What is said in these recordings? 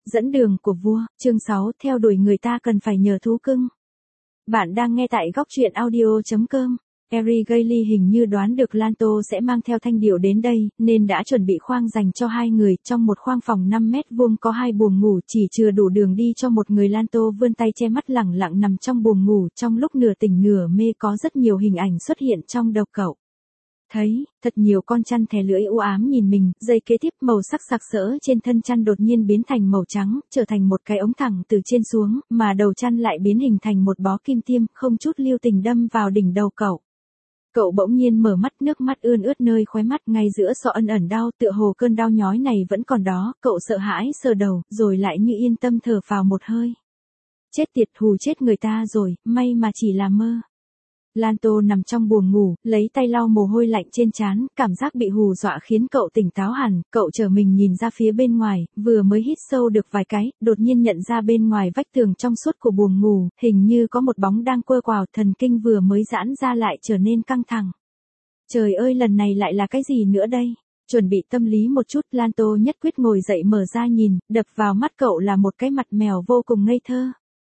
Dẫn đường của vua, chương 6, theo đuổi người ta cần phải nhờ thú cưng. Bạn đang nghe tại góc truyện audio.com. Harry Gailey hình như đoán được Lanto sẽ mang theo thanh điệu đến đây, nên đã chuẩn bị khoang dành cho hai người. Trong một khoang phòng 5 mét vuông có hai buồng ngủ, chỉ chừa đủ đường đi cho một người. Lanto vươn tay che mắt lẳng lặng nằm trong buồng ngủ. Trong lúc nửa tỉnh nửa mê có rất nhiều hình ảnh xuất hiện trong đầu cậu. Thấy, thật nhiều con chăn thè lưỡi u ám nhìn mình, giây kế tiếp màu sắc sặc sỡ trên thân chăn đột nhiên biến thành màu trắng, trở thành một cái ống thẳng từ trên xuống, mà đầu chăn lại biến hình thành một bó kim tiêm, không chút lưu tình đâm vào đỉnh đầu cậu. Cậu bỗng nhiên mở mắt, nước mắt ươn ướt nơi khóe mắt, ngay giữa sọ ẩn ẩn đau, tựa hồ cơn đau nhói này vẫn còn đó. Cậu sợ hãi sờ đầu, rồi lại như yên tâm thở phào một hơi. Chết tiệt, hù chết người ta rồi, may mà chỉ là mơ. Lanto nằm trong buồng ngủ, lấy tay lau mồ hôi lạnh trên trán, cảm giác bị hù dọa khiến cậu tỉnh táo hẳn. Cậu trở mình nhìn ra phía bên ngoài, vừa mới hít sâu được vài cái, đột nhiên nhận ra bên ngoài vách tường trong suốt của buồng ngủ, hình như có một bóng đang quơ quào. Thần kinh vừa mới giãn ra lại trở nên căng thẳng. Trời ơi, lần này lại là cái gì nữa đây? Chuẩn bị tâm lý một chút, Lanto nhất quyết ngồi dậy mở ra nhìn, đập vào mắt cậu là một cái mặt mèo vô cùng ngây thơ.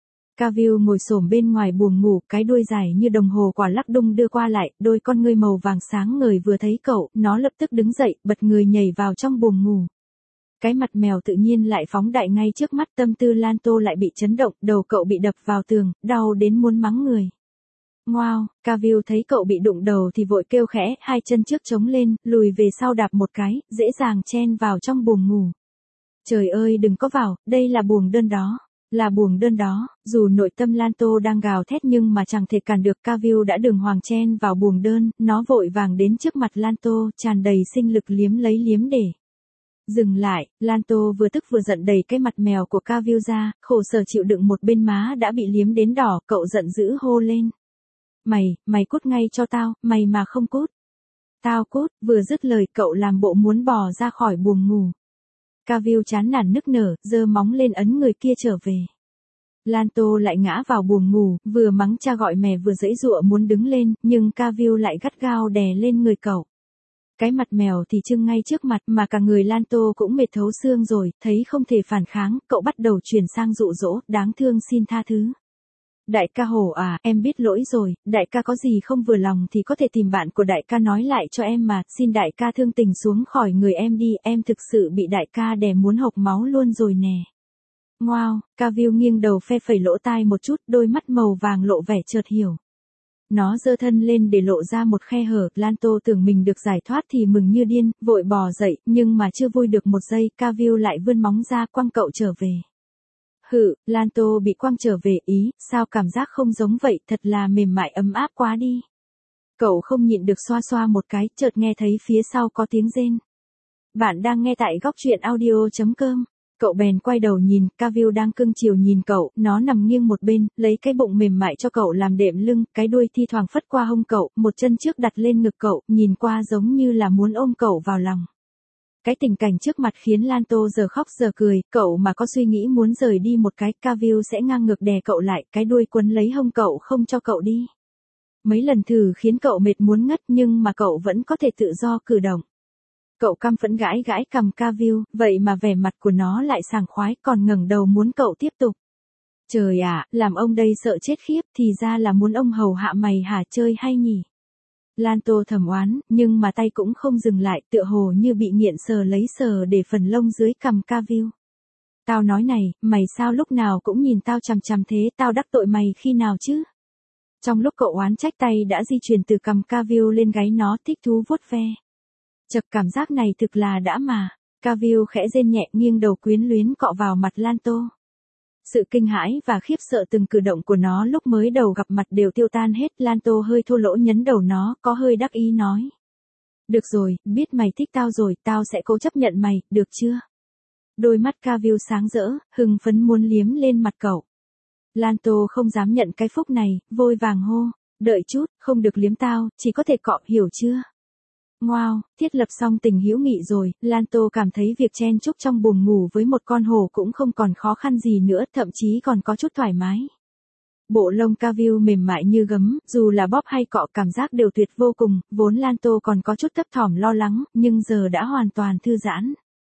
Cavill ngồi xổm bên ngoài buồng ngủ, cái đuôi dài như đồng hồ quả lắc đung đưa qua lại, đôi con ngươi màu vàng sáng ngời vừa thấy cậu, nó lập tức đứng dậy, bật người nhảy vào trong buồng ngủ. Cái mặt mèo tự nhiên lại phóng đại ngay trước mắt, tâm tư Lanto lại bị chấn động, đầu cậu bị đập vào tường, đau đến muốn mắng người. Ngoao, Cavill thấy cậu bị đụng đầu thì vội kêu khẽ, hai chân trước chống lên, lùi về sau đạp một cái, dễ dàng chen vào trong buồng ngủ. Trời ơi, đừng có vào, đây là buồng đơn đó. Là buồng đơn đó, dù nội tâm Lanto đang gào thét nhưng mà chẳng thể cản được. Cavill đã đường hoàng chen vào buồng đơn, nó vội vàng đến trước mặt Lanto, tràn đầy sinh lực liếm lấy liếm để. Dừng lại, Lanto vừa tức vừa giận đẩy cái mặt mèo của Cavill ra, khổ sở chịu đựng một bên má đã bị liếm đến đỏ, cậu giận dữ hô lên. Mày cút ngay cho tao, mày mà không cút. Tao cút, vừa dứt lời cậu làm bộ muốn bò ra khỏi buồng ngủ. Cavill chán nản nức nở, giơ móng lên ấn người kia trở về. Lanto lại ngã vào buồng ngủ, vừa mắng cha gọi mẹ vừa giãy giụa muốn đứng lên, nhưng Cavill lại gắt gao đè lên người cậu. Cái mặt mèo thì trưng ngay trước mặt, mà cả người Lanto cũng mệt thấu xương rồi, thấy không thể phản kháng, cậu bắt đầu chuyển sang dụ dỗ, đáng thương xin tha thứ. Đại ca Hổ à, em biết lỗi rồi, đại ca có gì không vừa lòng thì có thể tìm bạn của đại ca nói lại cho em mà, xin đại ca thương tình xuống khỏi người em đi, em thực sự bị đại ca đè muốn hộc máu luôn rồi nè. Ngoao, Cavill nghiêng đầu phe phẩy lỗ tai một chút, đôi mắt màu vàng lộ vẻ chợt hiểu. Nó giơ thân lên để lộ ra một khe hở, Lanto tưởng mình được giải thoát thì mừng như điên, vội bò dậy, nhưng mà chưa vui được một giây, Cavill lại vươn móng ra quăng cậu trở về. Lanto bị quăng trở về, ý, sao cảm giác không giống vậy, thật là mềm mại ấm áp quá đi. Cậu không nhịn được xoa xoa một cái, chợt nghe thấy phía sau có tiếng rên. Bạn đang nghe tại góc truyện audio.com. Cậu bèn quay đầu nhìn, Cavill đang cưng chiều nhìn cậu, nó nằm nghiêng một bên, lấy cái bụng mềm mại cho cậu làm đệm lưng, cái đuôi thi thoảng phất qua hông cậu, một chân trước đặt lên ngực cậu, nhìn qua giống như là muốn ôm cậu vào lòng. Cái tình cảnh trước mặt khiến Lanto giờ khóc giờ cười, cậu mà có suy nghĩ muốn rời đi một cái, Cavill sẽ ngang ngược đè cậu lại, cái đuôi quấn lấy hông cậu không cho cậu đi. Mấy lần thử khiến cậu mệt muốn ngất nhưng mà cậu vẫn có thể tự do cử động. Cậu căm phẫn gãi gãi cằm Cavill, vậy mà vẻ mặt của nó lại sảng khoái, còn ngẩng đầu muốn cậu tiếp tục. Trời ạ, làm ông đây sợ chết khiếp, thì ra là muốn ông hầu hạ mày hả, chơi hay nhỉ? Lanto thầm oán, nhưng mà tay cũng không dừng lại, tựa hồ như bị nghiện sờ lấy sờ để phần lông dưới cằm Cavill. Tao nói này, mày sao lúc nào cũng nhìn tao chằm chằm thế, tao đắc tội mày khi nào chứ? Trong lúc cậu oán trách, tay đã di chuyển từ cằm Cavill lên gáy nó, thích thú vuốt ve. Chậc, cảm giác này thực là đã mà. Cavill khẽ rên nhẹ, nghiêng đầu quyến luyến cọ vào mặt Lanto. Sự kinh hãi và khiếp sợ từng cử động của nó lúc mới đầu gặp mặt đều tiêu tan hết. Lanto hơi thô lỗ nhấn đầu nó, có hơi đắc ý nói. Được rồi, biết mày thích tao rồi, tao sẽ cố chấp nhận mày, được chưa? Đôi mắt Cavill sáng rỡ, hưng phấn muốn liếm lên mặt cậu. Lanto không dám nhận cái phúc này, vội vàng hô. Đợi chút, không được liếm tao, chỉ có thể cọ, hiểu chưa? Ngoao, thiết lập xong tình hữu nghị rồi, Lanto cảm thấy việc chen chúc trong buồng ngủ với một con hổ cũng không còn khó khăn gì nữa, thậm chí còn có chút thoải mái. Bộ lông Cavill mềm mại như gấm, dù là bóp hay cọ cảm giác đều tuyệt vô cùng, vốn Lanto còn có chút thấp thỏm lo lắng, nhưng giờ đã hoàn toàn thư giãn.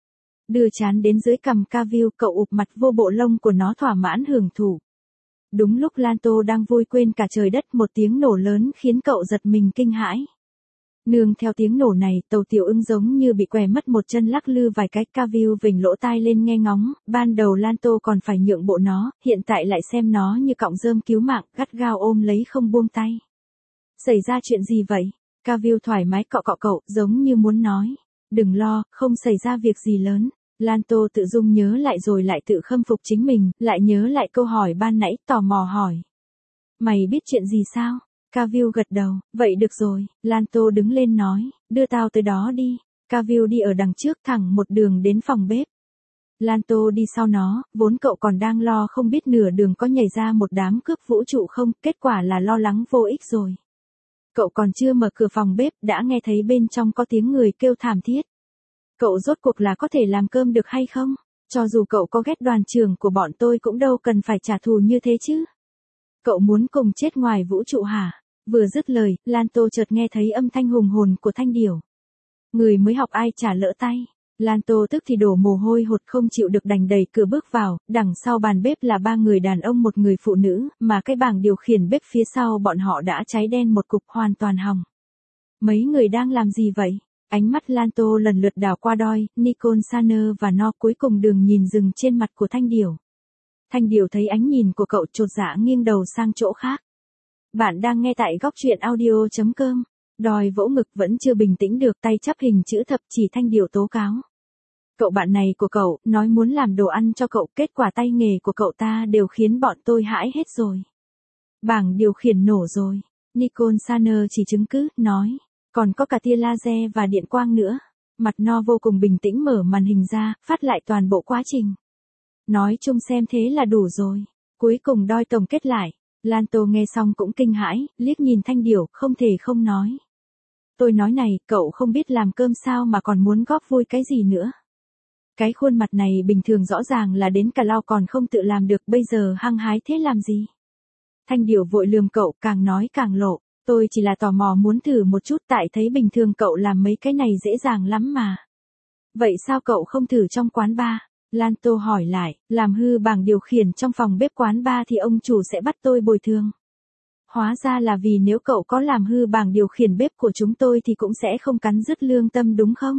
Đưa trán đến dưới cằm Cavill, cậu ụp mặt vô bộ lông của nó thỏa mãn hưởng thụ. Đúng lúc Lanto đang vui quên cả trời đất, một tiếng nổ lớn khiến cậu giật mình kinh hãi. Nương theo tiếng nổ này, Tàu Tiểu Ưng giống như bị què mất một chân, lắc lư vài cái. Cavill vểnh lỗ tai lên nghe ngóng, ban đầu Lanto còn phải nhượng bộ nó, hiện tại lại xem nó như cọng rơm cứu mạng, gắt gao ôm lấy không buông tay. Xảy ra chuyện gì vậy? Cavill thoải mái cọ cọ cậu, giống như muốn nói. Đừng lo, không xảy ra việc gì lớn. Lanto tự dung nhớ lại rồi lại tự khâm phục chính mình, lại nhớ lại câu hỏi ban nãy, tò mò hỏi. Mày biết chuyện gì sao? Cavill gật đầu, vậy được rồi. Lanto đứng lên nói, đưa tao tới đó đi. Cavill đi ở đằng trước thẳng một đường đến phòng bếp. Lanto đi sau nó, vốn cậu còn đang lo không biết nửa đường có nhảy ra một đám cướp vũ trụ không, kết quả là lo lắng vô ích rồi. Cậu còn chưa mở cửa phòng bếp, đã nghe thấy bên trong có tiếng người kêu thảm thiết. Cậu rốt cuộc là có thể làm cơm được hay không? Cho dù cậu có ghét đoàn trưởng của bọn tôi cũng đâu cần phải trả thù như thế chứ. Cậu muốn cùng chết ngoài vũ trụ hả? Vừa dứt lời, Lanto chợt nghe thấy âm thanh hùng hồn của thanh điểu. Người mới học ai chả lỡ tay. Lanto tức thì đổ mồ hôi hột không chịu được đành đẩy cửa bước vào, đằng sau bàn bếp là 3 người đàn ông một người phụ nữ, mà cái bảng điều khiển bếp phía sau bọn họ đã cháy đen một cục, hoàn toàn hỏng. Mấy người đang làm gì vậy? Ánh mắt Lanto lần lượt đảo qua Doi, Nicole Saner và No, cuối cùng đường nhìn dừng trên mặt của thanh điểu. Thanh điểu thấy ánh nhìn của cậu chột dạ nghiêng đầu sang chỗ khác. Bạn đang nghe tại góc truyện audio.com. Doi vỗ ngực vẫn chưa bình tĩnh được, tay chắp hình chữ thập chỉ thanh điểu tố cáo. Cậu bạn này của cậu, nói muốn làm đồ ăn cho cậu, kết quả tay nghề của cậu ta đều khiến bọn tôi hãi hết rồi. Bảng điều khiển nổ rồi. Nicole Saner chỉ chứng cứ, nói. Còn có cả tia laser và điện quang nữa. Mặt No vô cùng bình tĩnh mở màn hình ra, phát lại toàn bộ quá trình. Nói chung xem thế là đủ rồi. Cuối cùng Doi tổng kết lại. Lanto nghe xong cũng kinh hãi, liếc nhìn thanh điểu, không thể không nói. Tôi nói này, cậu không biết làm cơm sao mà còn muốn góp vui cái gì nữa. Cái khuôn mặt này bình thường rõ ràng là đến cả lau còn không tự làm được, bây giờ hăng hái thế làm gì? Thanh điểu vội lườm cậu, càng nói càng lộ. Tôi chỉ là tò mò muốn thử một chút, tại thấy bình thường cậu làm mấy cái này dễ dàng lắm mà. Vậy sao cậu không thử trong quán bar? Lanto hỏi lại, làm hư bảng điều khiển trong phòng bếp quán bar thì ông chủ sẽ bắt tôi bồi thường. Hóa ra là vì nếu cậu có làm hư bảng điều khiển bếp của chúng tôi thì cũng sẽ không cắn rứt lương tâm đúng không?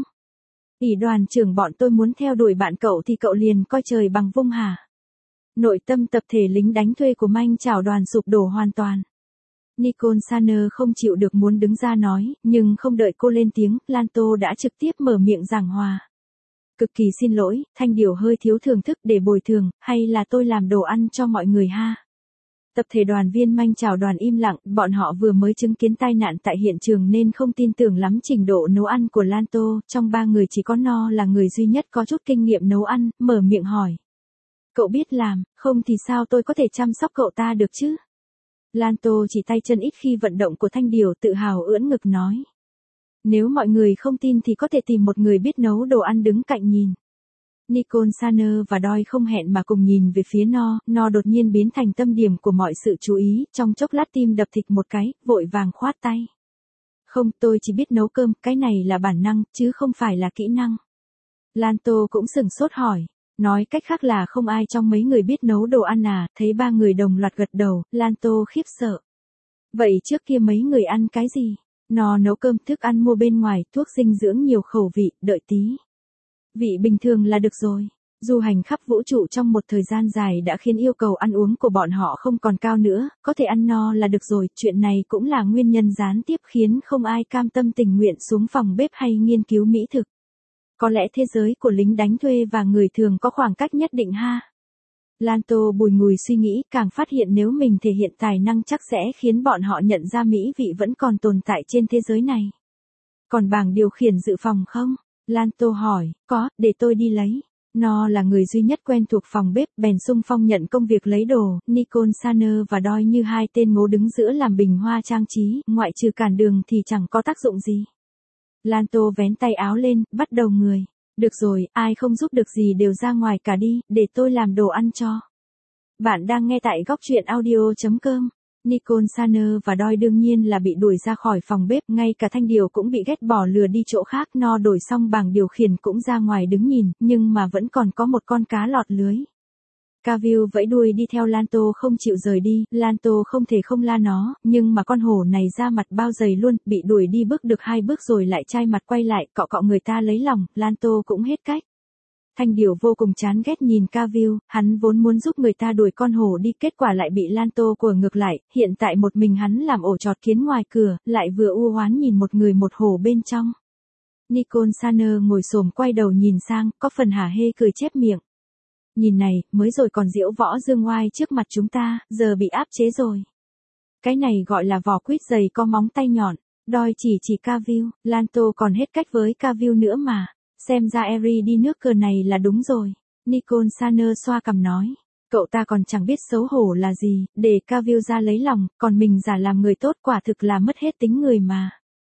Ỷ đoàn trưởng bọn tôi muốn theo đuổi bạn cậu thì cậu liền coi trời bằng vung hả? Nội tâm tập thể lính đánh thuê của manh chảo đoàn sụp đổ hoàn toàn. Nicole Saner không chịu được muốn đứng ra nói, nhưng không đợi cô lên tiếng, Lanto đã trực tiếp mở miệng giảng hòa. Cực kỳ xin lỗi, thanh điểu hơi thiếu thưởng thức, để bồi thường, hay là tôi làm đồ ăn cho mọi người ha? Tập thể đoàn viên manh chảo đoàn im lặng, bọn họ vừa mới chứng kiến tai nạn tại hiện trường nên không tin tưởng lắm trình độ nấu ăn của Lanto, trong 3 người chỉ có No là người duy nhất có chút kinh nghiệm nấu ăn, mở miệng hỏi. Cậu biết làm, không thì sao tôi có thể chăm sóc cậu ta được chứ? Lanto chỉ tay chân ít khi vận động của thanh điểu, tự hào ưỡn ngực nói. Nếu mọi người không tin thì có thể tìm một người biết nấu đồ ăn đứng cạnh nhìn. Nicole Saner và Doi không hẹn mà cùng nhìn về phía No đột nhiên biến thành tâm điểm của mọi sự chú ý, trong chốc lát tim đập thịch một cái, vội vàng khoát tay. Không, tôi chỉ biết nấu cơm, cái này là bản năng, chứ không phải là kỹ năng. Lanto cũng sửng sốt hỏi. Nói cách khác là không ai trong mấy người biết nấu đồ ăn à? Thấy 3 người đồng loạt gật đầu, Lanto khiếp sợ. Vậy trước kia mấy người ăn cái gì? No nấu cơm, thức ăn mua bên ngoài, thuốc dinh dưỡng nhiều khẩu vị, đợi tí. Vị bình thường là được rồi. Du hành khắp vũ trụ trong một thời gian dài đã khiến yêu cầu ăn uống của bọn họ không còn cao nữa, có thể ăn no là được rồi. Chuyện này cũng là nguyên nhân gián tiếp khiến không ai cam tâm tình nguyện xuống phòng bếp hay nghiên cứu mỹ thực. Có lẽ thế giới của lính đánh thuê và người thường có khoảng cách nhất định ha. Lanto bùi ngùi suy nghĩ, càng phát hiện nếu mình thể hiện tài năng chắc sẽ khiến bọn họ nhận ra mỹ vị vẫn còn tồn tại trên thế giới này. Còn bảng điều khiển dự phòng không? Lanto hỏi, có, để tôi đi lấy. No là người duy nhất quen thuộc phòng bếp, bèn xung phong nhận công việc lấy đồ. Nicole Saner và Doi như hai tên ngố đứng giữa làm bình hoa trang trí, ngoại trừ cản đường thì chẳng có tác dụng gì. Lanto vén tay áo lên, bắt đầu người. Được rồi, ai không giúp được gì đều ra ngoài cả đi, để tôi làm đồ ăn cho. Bạn đang nghe tại góc truyện audio.com. Nicole Saner và Doi đương nhiên là bị đuổi ra khỏi phòng bếp, ngay cả Thanh Điều cũng bị ghét bỏ lừa đi chỗ khác, no đổi xong bảng điều khiển cũng ra ngoài đứng nhìn, nhưng mà vẫn còn có một con cá lọt lưới. Cavill vẫy đuôi đi theo Lanto không chịu rời đi, Lanto không thể không la nó, nhưng mà con hổ này ra mặt bao dày luôn, bị đuổi đi bước được 2 bước rồi lại chai mặt quay lại, cọ cọ người ta lấy lòng, Lanto cũng hết cách. Thanh Điều vô cùng chán ghét nhìn Cavill, hắn vốn muốn giúp người ta đuổi con hổ đi, kết quả lại bị Lanto của ngược lại, hiện tại một mình hắn làm ổ chọt kiến ngoài cửa, lại vừa u hoán nhìn một người một hổ bên trong. Nicole Saner ngồi xổm quay đầu nhìn sang, có phần hả hê cười chép miệng. Nhìn này, mới rồi còn diễu võ dương oai trước mặt chúng ta, giờ bị áp chế rồi. Cái này gọi là vỏ quýt dày có móng tay nhọn. Doi chỉ Cavill, Lanto còn hết cách với Cavill nữa mà. Xem ra Eri đi nước cờ này là đúng rồi. Nicole Saner xoa cằm nói. Cậu ta còn chẳng biết xấu hổ là gì, để Cavill ra lấy lòng, còn mình giả làm người tốt, quả thực là mất hết tính người mà.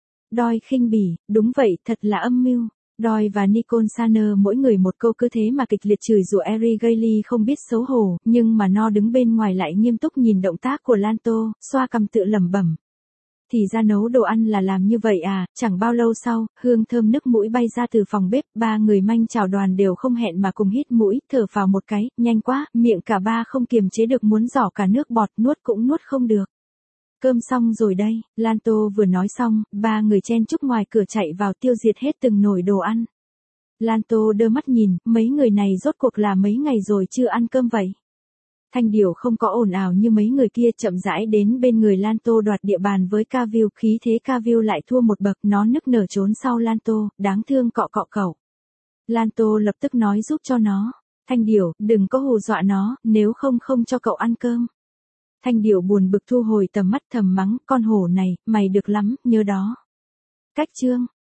Doi khinh bỉ, đúng vậy, thật là âm mưu. Doi và Nicole Saner mỗi người một câu, cứ thế mà kịch liệt chửi rủa Eri Gailey không biết xấu hổ, nhưng mà nó đứng bên ngoài lại nghiêm túc nhìn động tác của Lanto, xoa cằm tự lẩm bẩm. Thì ra nấu đồ ăn là làm như vậy à, chẳng bao lâu sau, hương thơm nức mũi bay ra từ phòng bếp, 3 người manh chào đoàn đều không hẹn mà cùng hít mũi, thở phào một cái, nhanh quá, miệng cả ba không kiềm chế được muốn rỏ cả nước bọt, nuốt cũng nuốt không được. Cơm xong rồi đây, Lanto vừa nói xong, 3 người chen chúc ngoài cửa chạy vào tiêu diệt hết từng nồi đồ ăn. Lanto đơ mắt nhìn, mấy người này rốt cuộc là mấy ngày rồi chưa ăn cơm vậy. Thanh Điều không có ồn ào như mấy người kia, chậm rãi đến bên người Lanto đoạt địa bàn với Cavill, khí thế Cavill lại thua một bậc, nó nức nở trốn sau Lanto, đáng thương cọ cọ cậu. Lanto lập tức nói giúp cho nó. Thanh Điều, đừng có hù dọa nó, nếu không cho cậu ăn cơm. Thanh Điều buồn bực thu hồi tầm mắt thầm mắng, con hổ này, mày được lắm, nhớ đó. Cách chương.